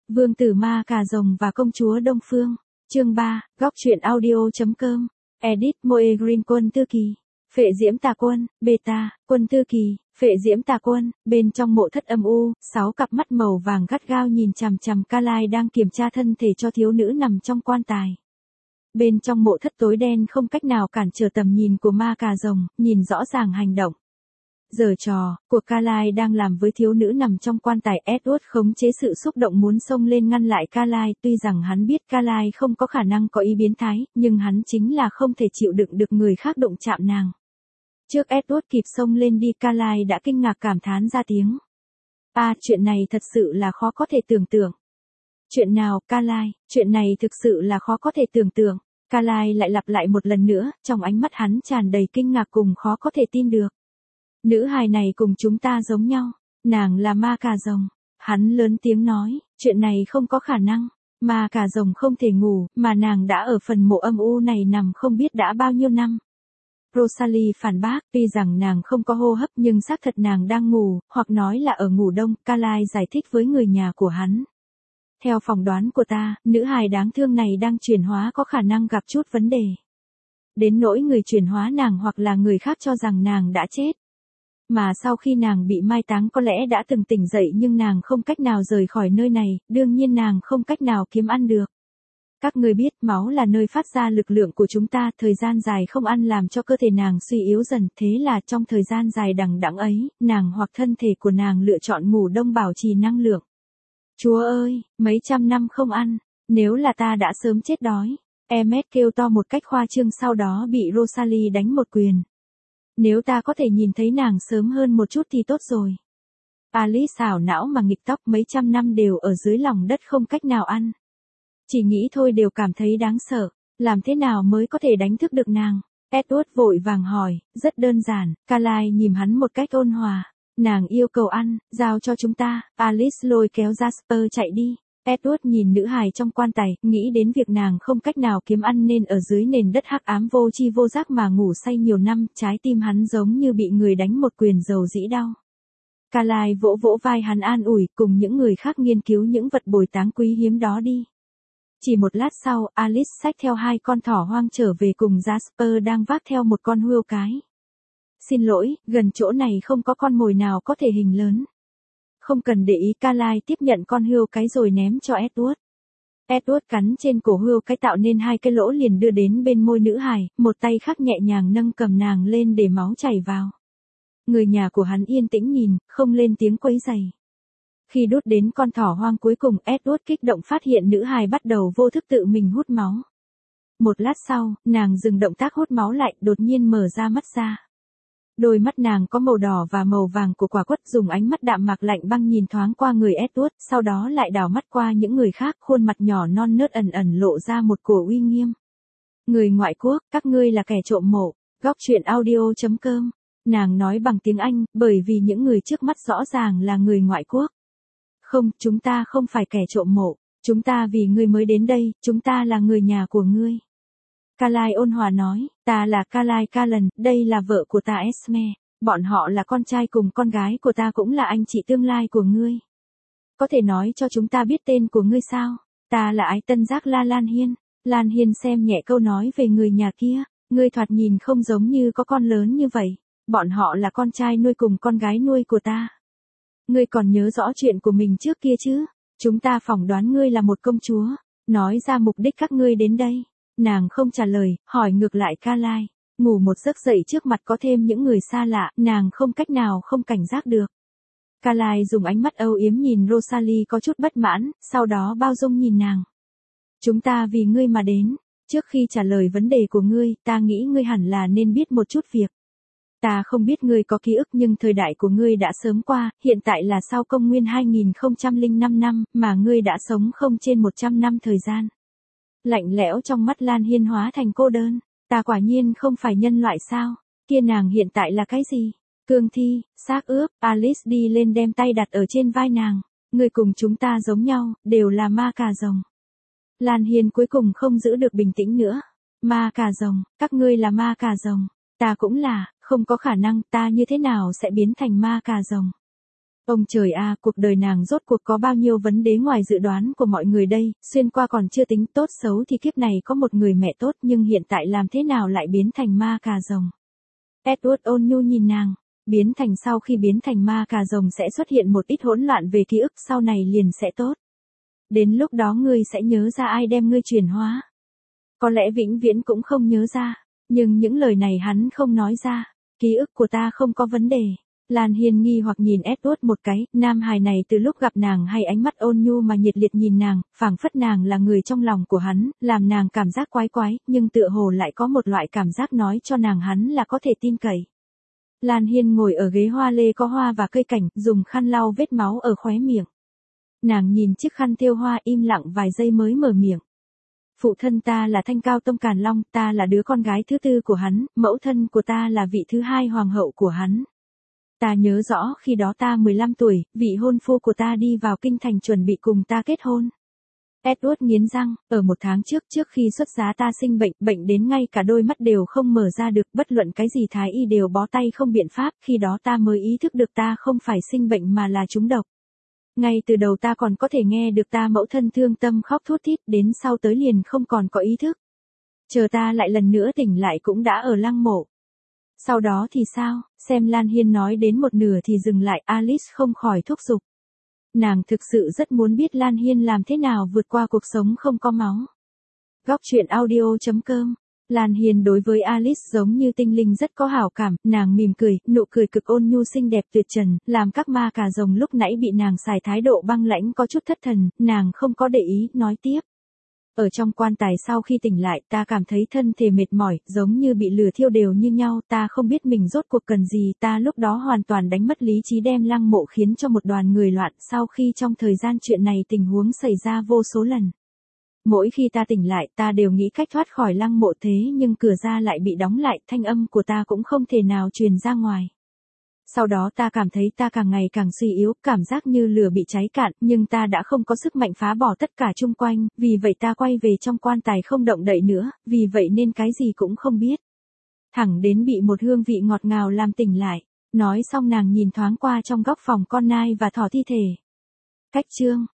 Vương tử ma cà rồng và công chúa Đông Phương. Chương 3, góc truyện audio.com. Edit Moe Green quân tư kỳ. Phệ diễm tà quân, beta, quân tư kỳ, phệ diễm tà quân, bên trong mộ thất âm u, 6 cặp mắt màu vàng gắt gao nhìn chằm chằm Carly đang kiểm tra thân thể cho thiếu nữ nằm trong quan tài. Bên trong mộ thất tối đen không cách nào cản trở tầm nhìn của ma cà rồng, nhìn rõ ràng hành động. Giở trò, của Carly đang làm với thiếu nữ nằm trong quan tài. Edward khống chế sự xúc động muốn xông lên ngăn lại Carly, tuy rằng hắn biết Carly không có khả năng có ý biến thái, nhưng hắn chính là không thể chịu đựng được người khác đụng chạm nàng. Trước Edward kịp xông lên đi, Carly đã kinh ngạc cảm thán ra tiếng. Chuyện này thật sự là khó có thể tưởng tượng. Chuyện nào, Carly? Chuyện này thực sự là khó có thể tưởng tượng. Carly lại lặp lại một lần nữa, trong ánh mắt hắn tràn đầy kinh ngạc cùng khó có thể tin được. Nữ hài này cùng chúng ta giống nhau, nàng là ma cà rồng. Hắn lớn tiếng nói, chuyện này không có khả năng, ma cà rồng không thể ngủ, mà nàng đã ở phần mộ âm u này nằm không biết đã bao nhiêu năm. Rosalie phản bác, tuy rằng nàng không có hô hấp nhưng xác thật nàng đang ngủ, hoặc nói là ở ngủ đông. Carly giải thích với người nhà của hắn. Theo phỏng đoán của ta, nữ hài đáng thương này đang chuyển hóa có khả năng gặp chút vấn đề. Đến nỗi người chuyển hóa nàng hoặc là người khác cho rằng nàng đã chết. Mà sau khi nàng bị mai táng có lẽ đã từng tỉnh dậy nhưng nàng không cách nào rời khỏi nơi này, đương nhiên nàng không cách nào kiếm ăn được. Các người biết máu là nơi phát ra lực lượng của chúng ta, thời gian dài không ăn làm cho cơ thể nàng suy yếu dần, thế là trong thời gian dài đằng đẵng ấy, nàng hoặc thân thể của nàng lựa chọn ngủ đông bảo trì năng lượng. Chúa ơi, mấy trăm năm không ăn, nếu là ta đã sớm chết đói. Emmet kêu to một cách khoa trương, sau đó bị Rosalie đánh một quyền. Nếu ta có thể nhìn thấy nàng sớm hơn một chút thì tốt rồi. Alice xảo não mà nghịch tóc, mấy trăm năm đều ở dưới lòng đất không cách nào ăn. Chỉ nghĩ thôi đều cảm thấy đáng sợ, làm thế nào mới có thể đánh thức được nàng? Edward vội vàng hỏi, rất đơn giản. Carly nhìn hắn một cách ôn hòa. Nàng yêu cầu ăn, giao cho chúng ta. Alice lôi kéo Jasper chạy đi. Edward nhìn nữ hài trong quan tài, nghĩ đến việc nàng không cách nào kiếm ăn nên ở dưới nền đất hắc ám vô tri vô giác mà ngủ say nhiều năm, trái tim hắn giống như bị người đánh một quyền dầu dĩ đau. Carly vỗ vỗ vai hắn an ủi, cùng những người khác nghiên cứu những vật bồi táng quý hiếm đó đi. Chỉ một lát sau, Alice xách theo 2 con thỏ hoang trở về cùng Jasper đang vác theo một con hươu cái. Xin lỗi, gần chỗ này không có con mồi nào có thể hình lớn. Không cần để ý. Carly tiếp nhận con hươu cái rồi ném cho Edward. Edward cắn trên cổ hươu cái tạo nên 2 cái lỗ liền đưa đến bên môi nữ hài, một tay khác nhẹ nhàng nâng cầm nàng lên để máu chảy vào. Người nhà của hắn yên tĩnh nhìn, không lên tiếng quấy rầy. Khi đút đến con thỏ hoang cuối cùng, Edward kích động phát hiện nữ hài bắt đầu vô thức tự mình hút máu. Một lát sau, nàng dừng động tác hút máu lại, đột nhiên mở ra mắt ra. Đôi mắt nàng có màu đỏ và màu vàng của quả quất, dùng ánh mắt đạm mạc lạnh băng nhìn thoáng qua người Edward, sau đó lại đảo mắt qua những người khác, khuôn mặt nhỏ non nớt ẩn ẩn lộ ra một cổ uy nghiêm. Người ngoại quốc, các ngươi là kẻ trộm mộ. Góc truyện audio.com. Nàng nói bằng tiếng Anh, bởi vì những người trước mắt rõ ràng là người ngoại quốc. Không, chúng ta không phải kẻ trộm mộ. Chúng ta vì ngươi mới đến đây, chúng ta là người nhà của ngươi. Carly ôn hòa nói, ta là Carly Callan, đây là vợ của ta Esme. Bọn họ là con trai cùng con gái của ta, cũng là anh chị tương lai của ngươi. Có thể nói cho chúng ta biết tên của ngươi sao? Ta là ái tân giác La Lan Hiên. Lan Hiên xem nhẹ câu nói về người nhà kia. Ngươi thoạt nhìn không giống như có con lớn như vậy. Bọn họ là con trai nuôi cùng con gái nuôi của ta. Ngươi còn nhớ rõ chuyện của mình trước kia chứ? Chúng ta phỏng đoán ngươi là một công chúa. Nói ra mục đích các ngươi đến đây. Nàng không trả lời, hỏi ngược lại Carly. Ngủ một giấc dậy trước mặt có thêm những người xa lạ, nàng không cách nào không cảnh giác được. Carly dùng ánh mắt âu yếm nhìn Rosalie có chút bất mãn, sau đó bao dung nhìn nàng. Chúng ta vì ngươi mà đến. Trước khi trả lời vấn đề của ngươi, ta nghĩ ngươi hẳn là nên biết một chút việc. Ta không biết ngươi có ký ức nhưng thời đại của ngươi đã sớm qua, hiện tại là sau công nguyên 2005 năm, mà ngươi đã sống không trên 100 năm thời gian. Lạnh lẽo trong mắt Lan Hiên hóa thành cô đơn. Ta quả nhiên không phải nhân loại sao? Kia nàng hiện tại là cái gì? Cương thi, xác ướp. Alice đi lên đem tay đặt ở trên vai nàng. Người cùng chúng ta giống nhau, đều là ma cà rồng. Lan Hiên cuối cùng không giữ được bình tĩnh nữa. Ma cà rồng, các ngươi là ma cà rồng. Ta cũng là, không có khả năng, ta như thế nào sẽ biến thành ma cà rồng? Ông trời a, cuộc đời nàng rốt cuộc có bao nhiêu vấn đề ngoài dự đoán của mọi người đây, xuyên qua còn chưa tính tốt xấu thì kiếp này có một người mẹ tốt nhưng hiện tại làm thế nào lại biến thành ma cà rồng. Edward ôn nhu nhìn nàng, biến thành sau khi biến thành ma cà rồng sẽ xuất hiện một ít hỗn loạn về ký ức sau này liền sẽ tốt. Đến lúc đó ngươi sẽ nhớ ra ai đem ngươi chuyển hóa. Có lẽ vĩnh viễn cũng không nhớ ra, nhưng những lời này hắn không nói ra, ký ức của ta không có vấn đề. Lan Hiên nghi hoặc nhìn Edward một cái, nam hài này từ lúc gặp nàng hay ánh mắt ôn nhu mà nhiệt liệt nhìn nàng, phảng phất nàng là người trong lòng của hắn, làm nàng cảm giác quái quái, nhưng tựa hồ lại có một loại cảm giác nói cho nàng hắn là có thể tin cậy. Lan Hiên ngồi ở ghế hoa lê có hoa và cây cảnh, dùng khăn lau vết máu ở khóe miệng. Nàng nhìn chiếc khăn thêu hoa im lặng vài giây mới mở miệng. Phụ thân ta là Thanh Cao Tông Càn Long, ta là đứa con gái thứ tư của hắn, mẫu thân của ta là vị thứ hai hoàng hậu của hắn. Ta nhớ rõ khi đó ta 15 tuổi, vị hôn phu của ta đi vào kinh thành chuẩn bị cùng ta kết hôn. Edward nghiến răng, ở một tháng trước khi xuất giá ta sinh bệnh đến ngay cả đôi mắt đều không mở ra được, bất luận cái gì thái y đều bó tay không biện pháp, khi đó ta mới ý thức được ta không phải sinh bệnh mà là trúng độc. Ngay từ đầu ta còn có thể nghe được ta mẫu thân thương tâm khóc thút thít, đến sau tới liền không còn có ý thức. Chờ ta lại lần nữa tỉnh lại cũng đã ở lăng mộ. Sau đó thì sao, xem Lan Hiên nói đến một nửa thì dừng lại, Alice không khỏi thúc giục. Nàng thực sự rất muốn biết Lan Hiên làm thế nào vượt qua cuộc sống không có máu. Góc truyện audio.com. Lan Hiên đối với Alice giống như tinh linh rất có hảo cảm, nàng mỉm cười, nụ cười cực ôn nhu xinh đẹp tuyệt trần, làm các ma cà rồng lúc nãy bị nàng xài thái độ băng lãnh có chút thất thần, nàng không có để ý, nói tiếp. Ở trong quan tài sau khi tỉnh lại ta cảm thấy thân thể mệt mỏi, giống như bị lửa thiêu đều như nhau, ta không biết mình rốt cuộc cần gì, ta lúc đó hoàn toàn đánh mất lý trí đem lăng mộ khiến cho một đoàn người loạn, sau khi trong thời gian chuyện này tình huống xảy ra vô số lần. Mỗi khi ta tỉnh lại ta đều nghĩ cách thoát khỏi lăng mộ thế nhưng cửa ra lại bị đóng lại, thanh âm của ta cũng không thể nào truyền ra ngoài. Sau đó ta cảm thấy ta càng ngày càng suy yếu, cảm giác như lửa bị cháy cạn, nhưng ta đã không có sức mạnh phá bỏ tất cả chung quanh, vì vậy ta quay về trong quan tài không động đậy nữa, vì vậy nên cái gì cũng không biết. Thẳng đến bị một hương vị ngọt ngào làm tỉnh lại. Nói xong nàng nhìn thoáng qua trong góc phòng con nai và thỏ thi thể. Cách chương.